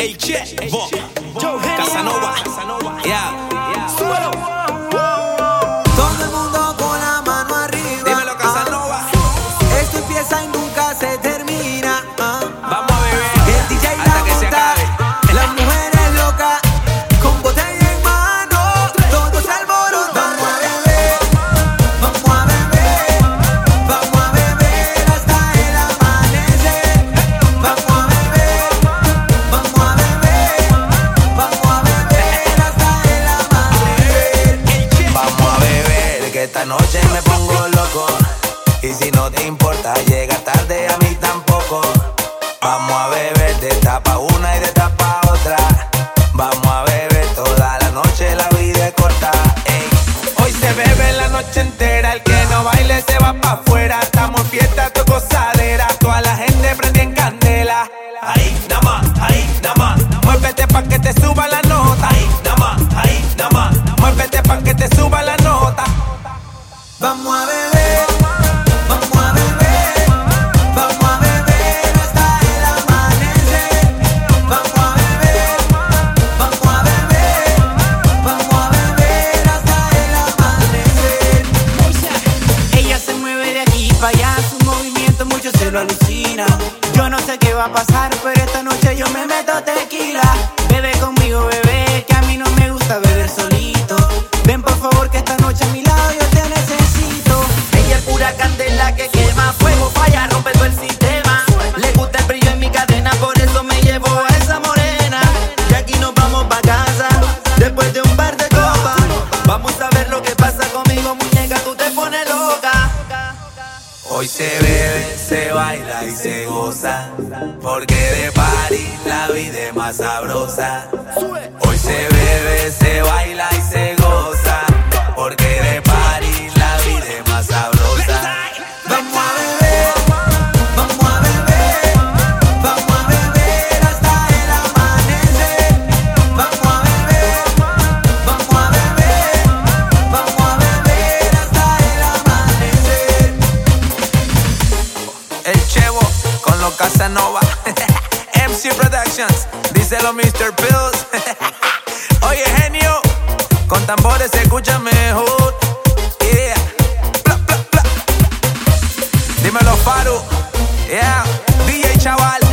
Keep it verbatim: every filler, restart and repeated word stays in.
El Chevo, Casanova, yeah. Todo el mundo con la mano arriba. Dímelo, Casanova. Ah, esto empieza y nunca se termina. Ah, Vamos a beber el D J hasta la que se monta, acabe. las mujeres locas con botella en mano, todos alborotan. Vamos a beber, vamos a beber, vamos a beber hasta el amanecer. Vamos a beber, vamos a beber, vamos a beber hasta el amanecer. Vamos a beber, que esta noche me pongo loco. Y si no te importa, llega tarde, a mí tampoco. Vamos a beber de tapa una y de tapa otra. Vamos a beber toda la noche, la vida es corta. Ey. Hoy se bebe la noche entera, el que no baile se va pa' afuera. Estamos en fiesta, tu gozadera, toda la gente prende en candela. Ahí, nada más, ahí, nada más. Muévete pa' que te suba la nota. Ahí, nada más, ahí, nada más. Muévete pa' que te suba la nota. Vamos a beber, vamos a beber, vamos a beber hasta el amanecer. Vamos a beber, vamos a beber, vamos a beber hasta el amanecer. Ella se mueve de aquí para allá, su movimiento mucho se lo alucina. Yo no sé qué va a pasar, pero esta noche yo me meto tequila. Bebe conmigo, bebé, que a mí no me gusta beber solito. Ven por favor que esta noche a mi lado yo te necesito. Ella es pura candela que quema fuego, falla, rompe todo el sistema. Le gusta el brillo en mi cadena, por eso me llevo a esa morena. Y aquí nos vamos pa' casa, después de un par de copas. Vamos a ver lo que pasa conmigo, muñeca, tú te pones loca. Hoy se bebe, se baila y se goza, porque de party la vida es más sabrosa. Hoy se bebe, se baila y se goza, porque de party la vida es más sabrosa. Vamos a beber, vamos a beber, vamos a beber hasta el amanecer. Vamos a beber, vamos a beber, vamos a beber hasta el amanecer. El Chevo con los Casanova. M C Productions, díselo mister Pills. Oye, genio, con tambores se escucha mejor. Yeah. Bla, bla, bla. Dímelo, Faru. Yeah. D J Chaval.